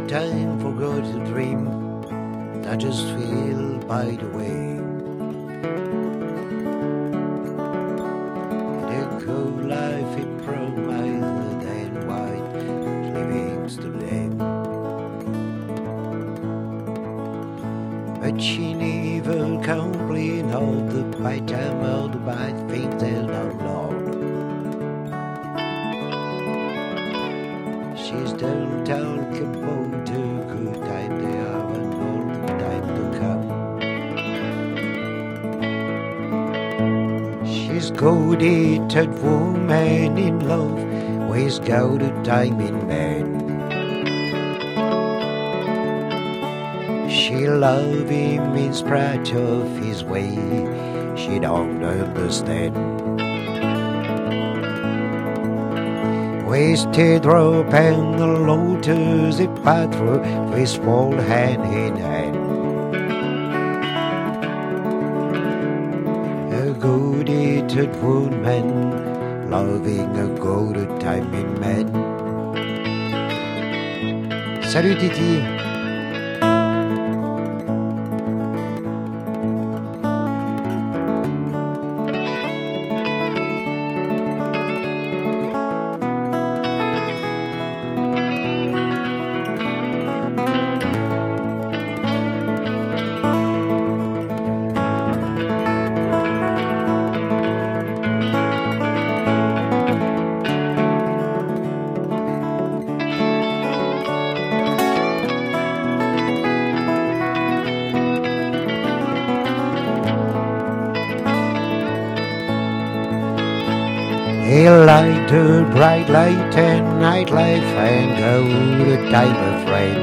time forgot to dream. I just feel by the way. The cold life it promised and white livings to them. But she never complained of the bad time or the bad things that are Lord. She still talk about the good time they have and all the time to come. She's good-hearted woman in love, waste out the time in bed. She love him in spite of his way, she don't understand. Wasted rope and the lotus it path through, wistful hand in hand. A good-hearted woman, loving a good time in man. Salut Titi. He liked her bright light and nightlife and go the time of friend.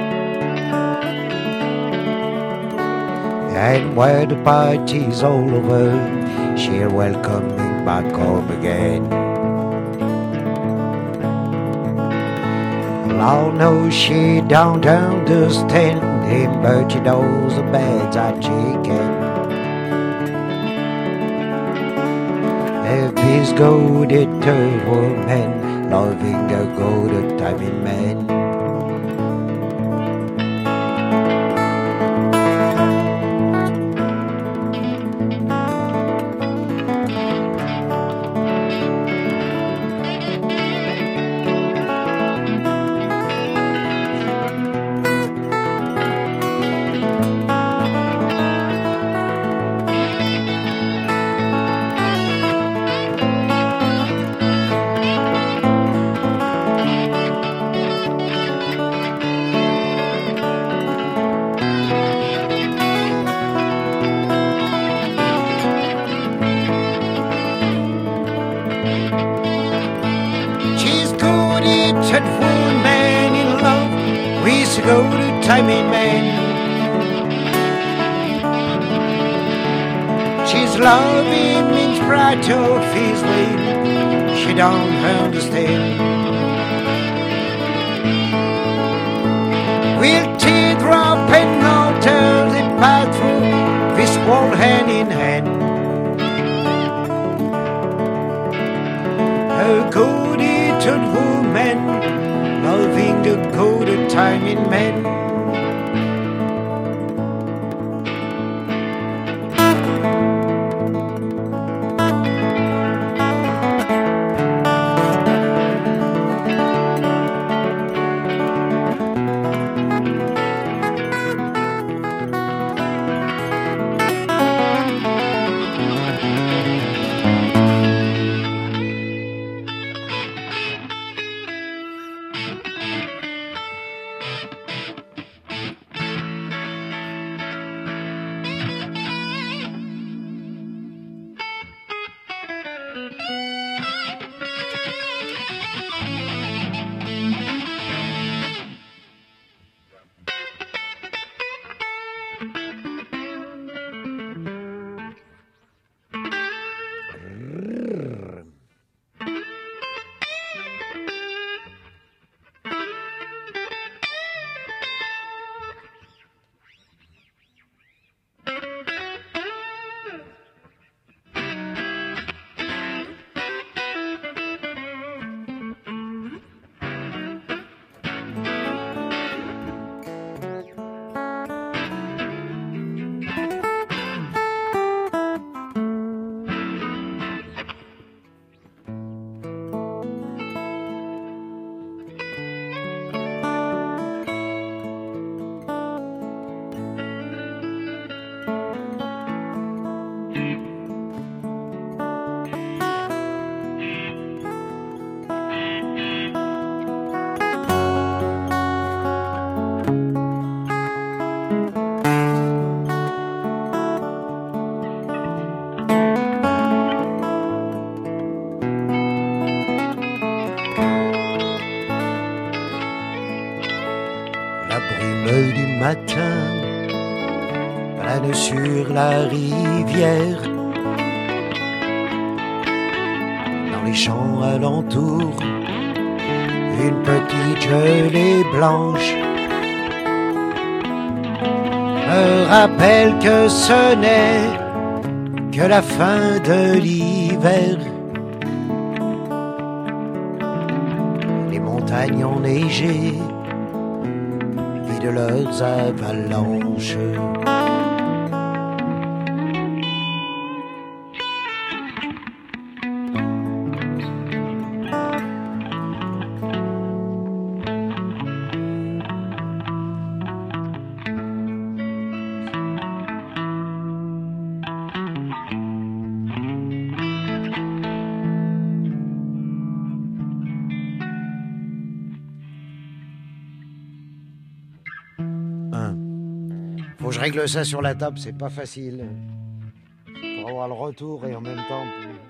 And when the party's all over, she'll welcome him back home again. Lord knows she don't understand him, but she knows the beds are chicken. If he's good-hearted woman, loving a good time in man. Woman in love, we used to go to time in man. She's loving means right of his way, she don't understand. We'll teardrop and alter the path through this world hand in hand. A good-hearted woman, loving a good time in men. la rivière, dans les champs alentours, une petite gelée blanche me rappelle que ce n'est que la fin de l'hiver. Les montagnes enneigées vident leurs avalanches. Faut que je règle ça sur la table, c'est pas facile. Pour avoir le retour et en même temps...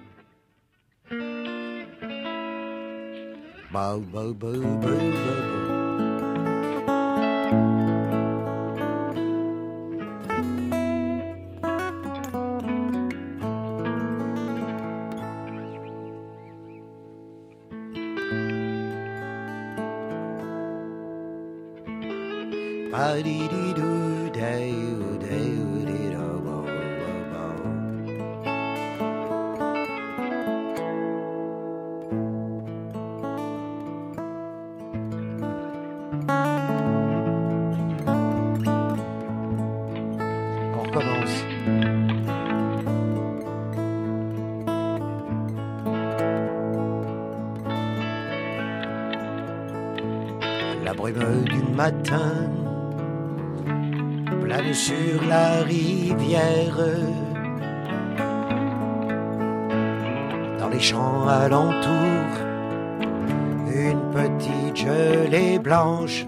On recommence. La brume du matin plane sur la rivière, dans les champs alentours, une petite gelée blanche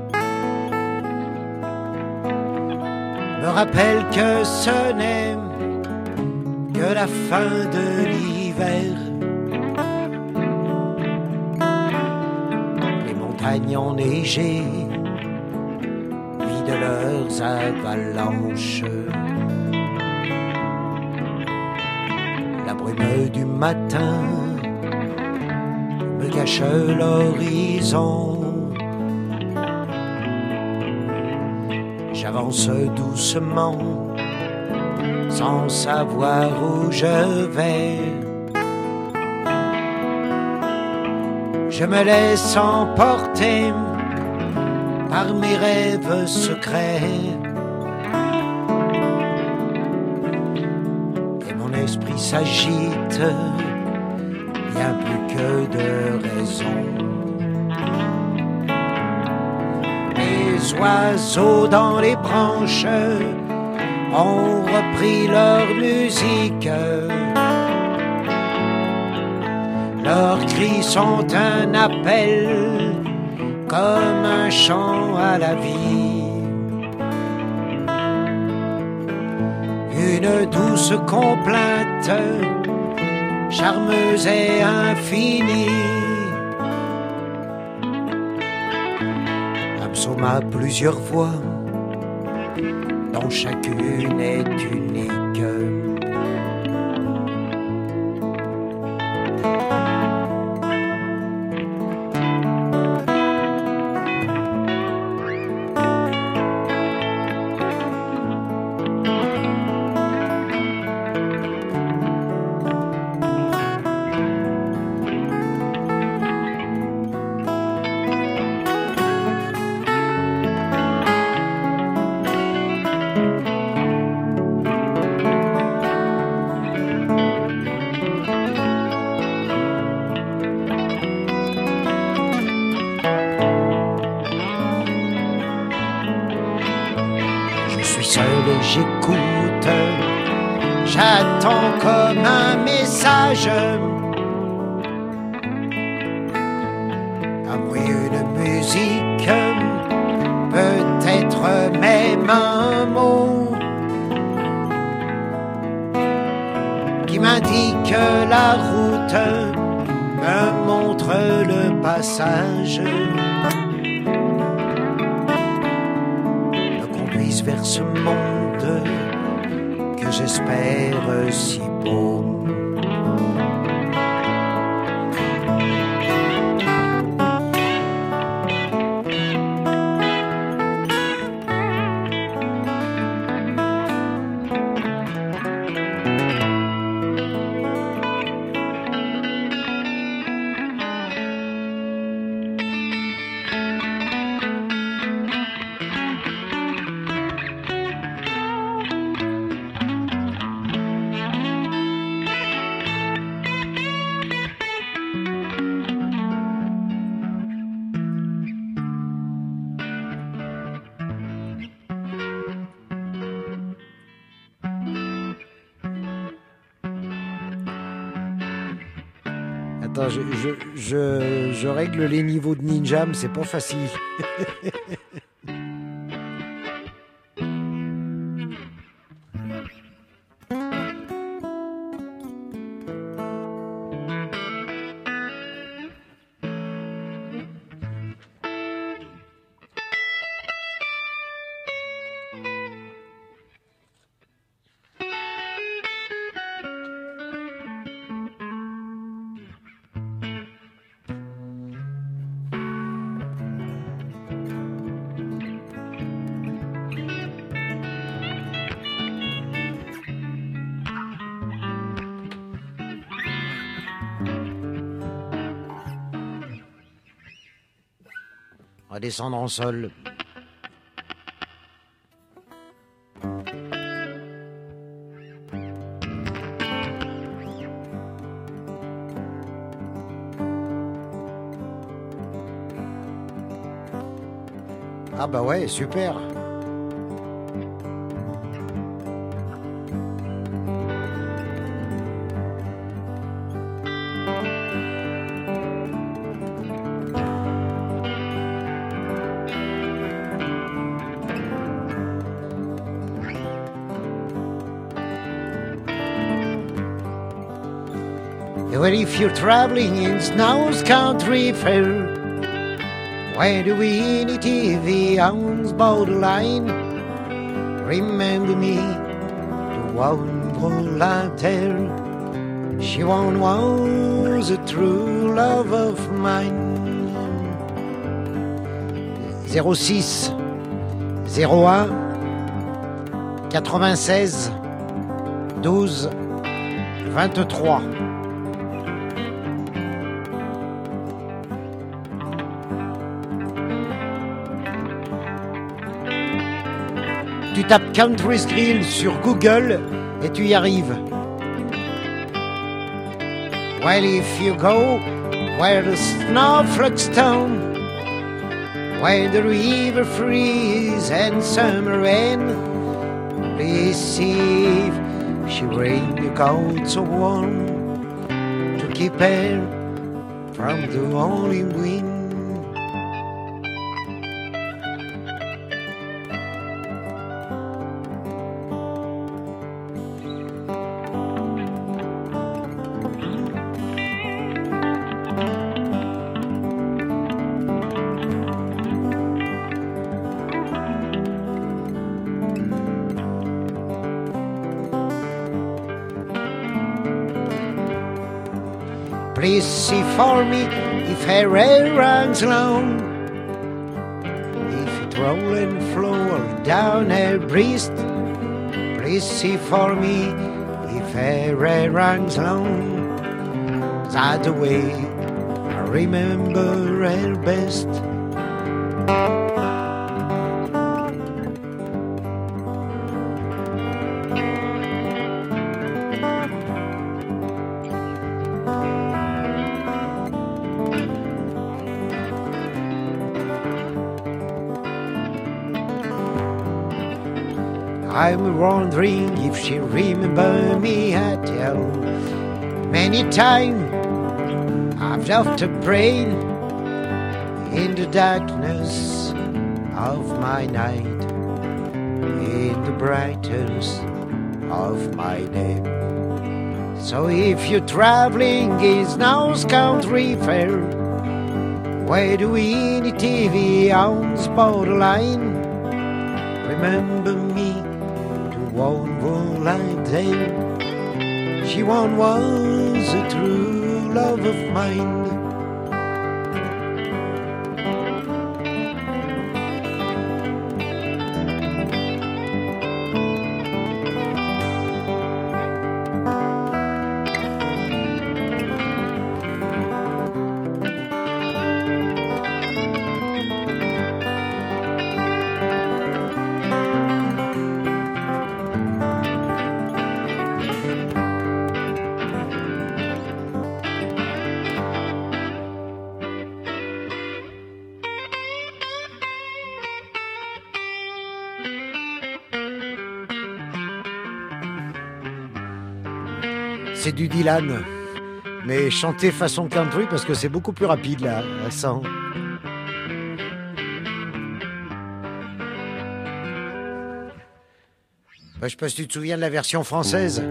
me rappelle que ce n'est que la fin de l'hiver. Les montagnes enneigées vident leurs avalanches. La brume du matin me cache l'horizon. J'avance doucement, sans savoir où je vais. Je me laisse emporter par mes rêves secrets. Et mon esprit s'agite, bien plus que de raison. Les oiseaux dans les branches ont repris leur musique. Leurs cris sont un appel, comme un chant à la vie. Une douce complainte, charmeuse et infinie. Un psaume à plusieurs voix, dont chacune est unique. J'écoute, j'attends comme un message, un bruit, une musique, peut-être même un mot qui m'indique la route, me montre le passage, me conduise vers ce monde que j'espère si beau. Attends, je règle les niveaux de ninja, mais c'est pas facile. On va descendre en sol. Ah bah ouais, super. Well, if you're traveling in Snow's Country Fair, where do we any TV owns borderline? Remember me, the one girl out there. She one was a true love of mine. 06 01 96 12 23. Tu tapes Country's Grill sur Google et tu y arrives. Well, if you go where the snowflakes stone, where the river freeze and summer rain, please see if she bring your coat so warm to keep her from the only wind. Please see for me if her hair runs long, if it roll and flow down her breast. Please see for me if her hair runs long. That's the way I remember her best. I'm wondering if she remember me at all. Many times I've left her brain in the darkness of my night, in the brightness of my day. So if you're traveling in Snow's Country Fair, where do we any TV owns borderline? Remember me, one like day. She one was a true love of mine. C'est du Dylan, mais chanté façon country parce que c'est beaucoup plus rapide là, à 100. Je sais pas si tu te souviens de la version française.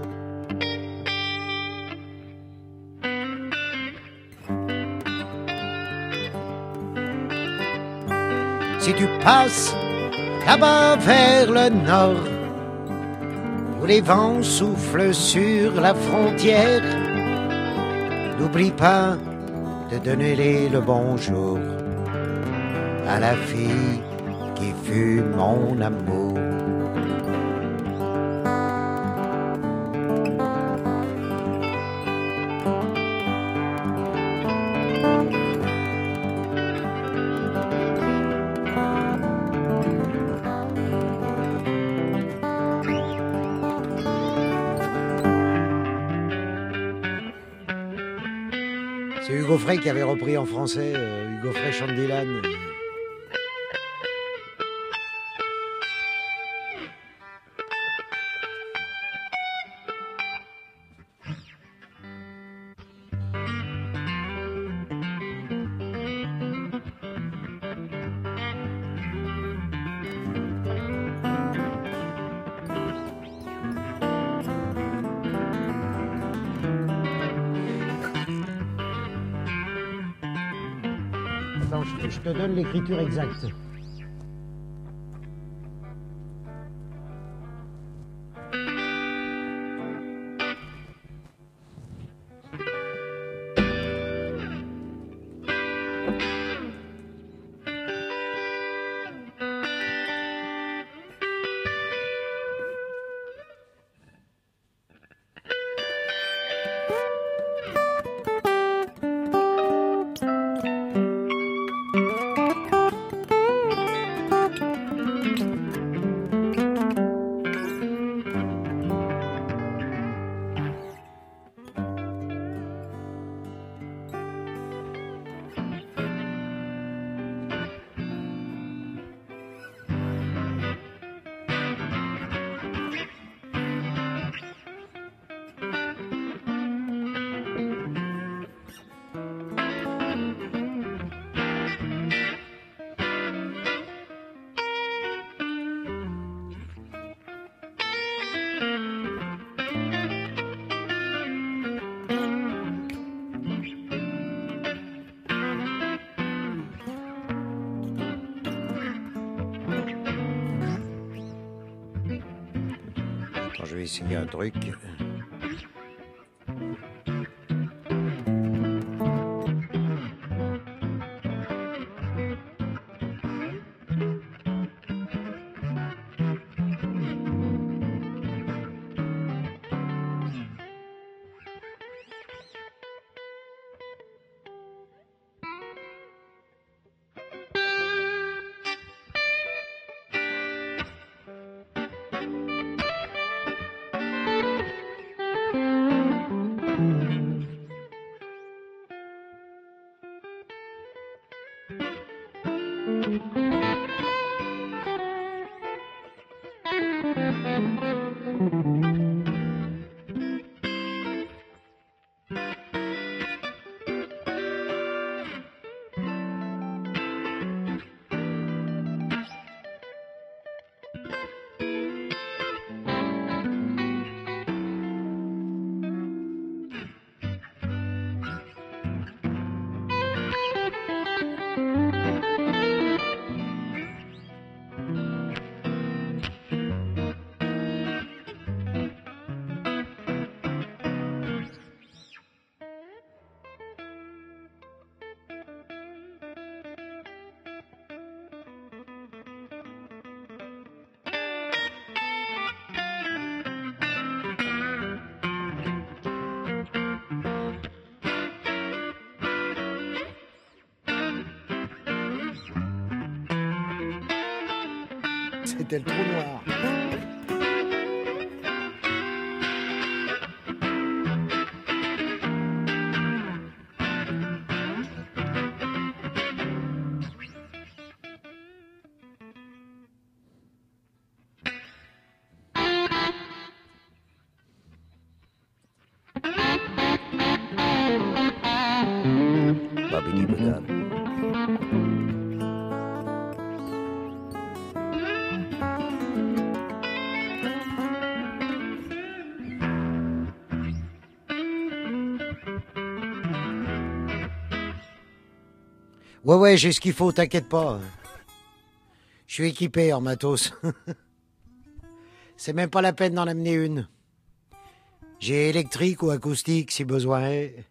Si tu passes là-bas vers le nord, où les vents soufflent sur la frontière, n'oublie pas de donner le bonjour à la fille qui fut mon amour. C'est Hugo Frey qui avait repris en français, Hugo Frey chante Dylan. Attends, je te donne l'écriture exacte. Je vais essayer un truc. C'était le trou noir. Babidi Badab. Ouais, j'ai ce qu'il faut, t'inquiète pas. Je suis équipé en matos. C'est même pas la peine d'en amener une. J'ai électrique ou acoustique si besoin est.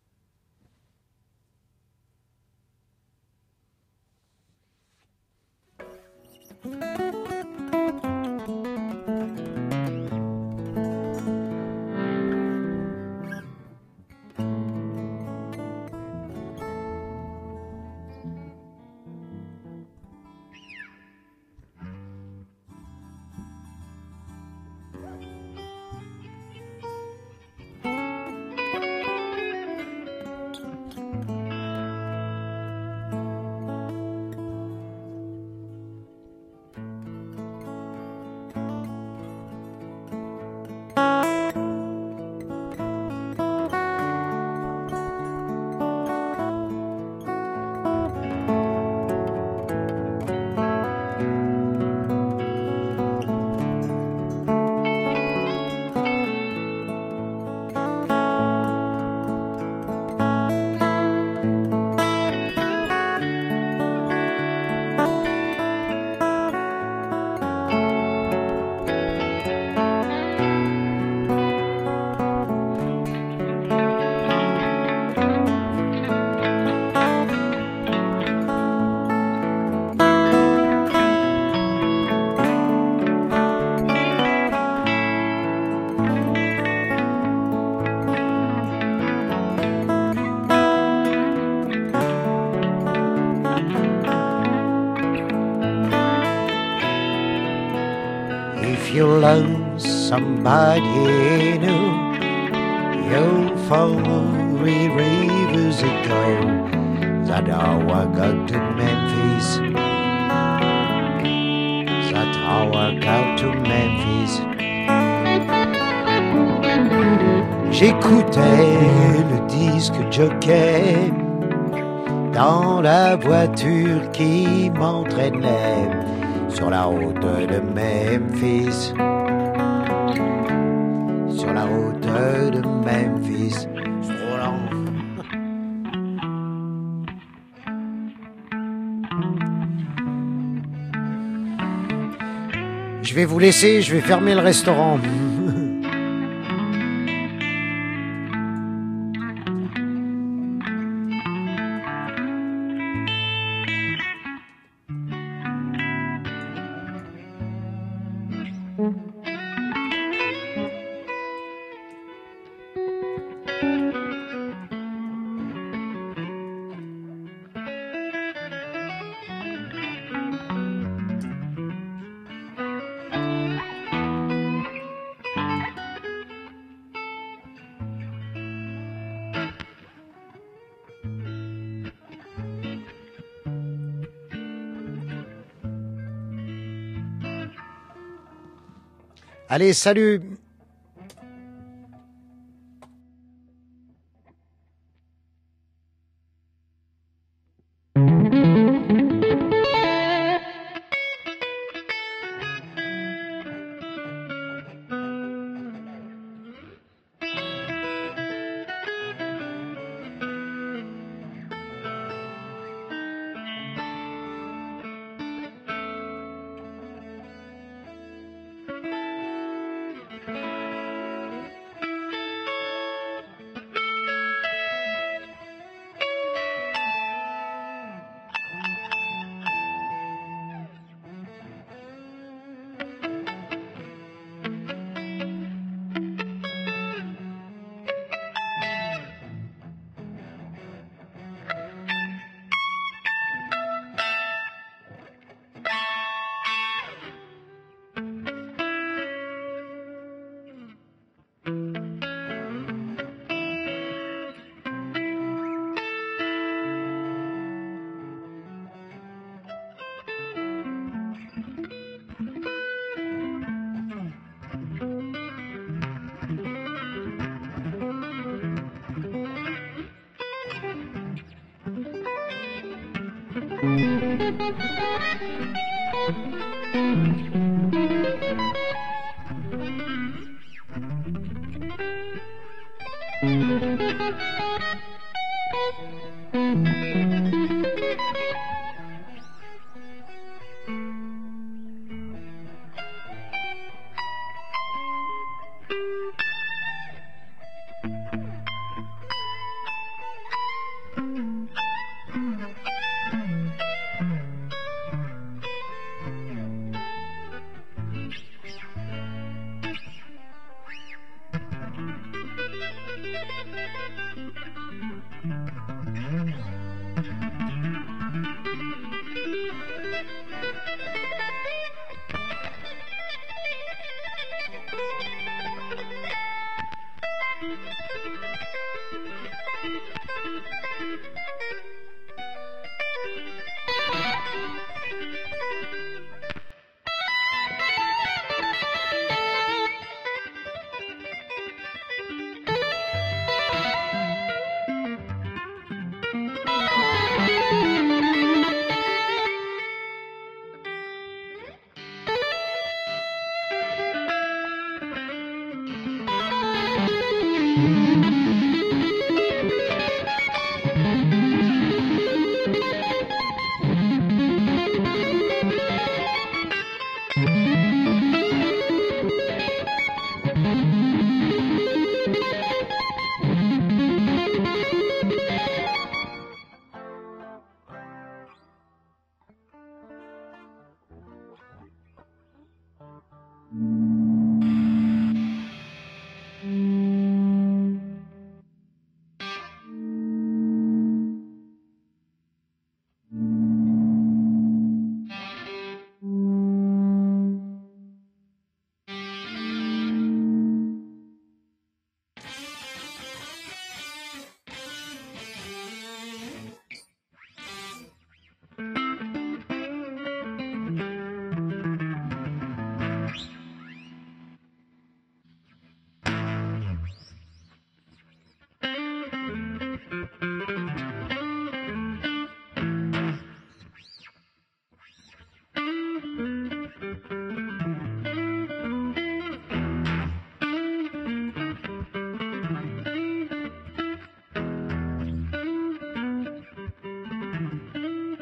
If you love somebody new, you'll follow rivers that go. That how I got to Memphis. That's how I got to Memphis. J'écoutais le disque jockey dans la voiture qui m'entraînait sur la route de Memphis. Sur la route de Memphis. C'est trop lent. Je vais vous laisser, je vais fermer le restaurant. Allez, salut!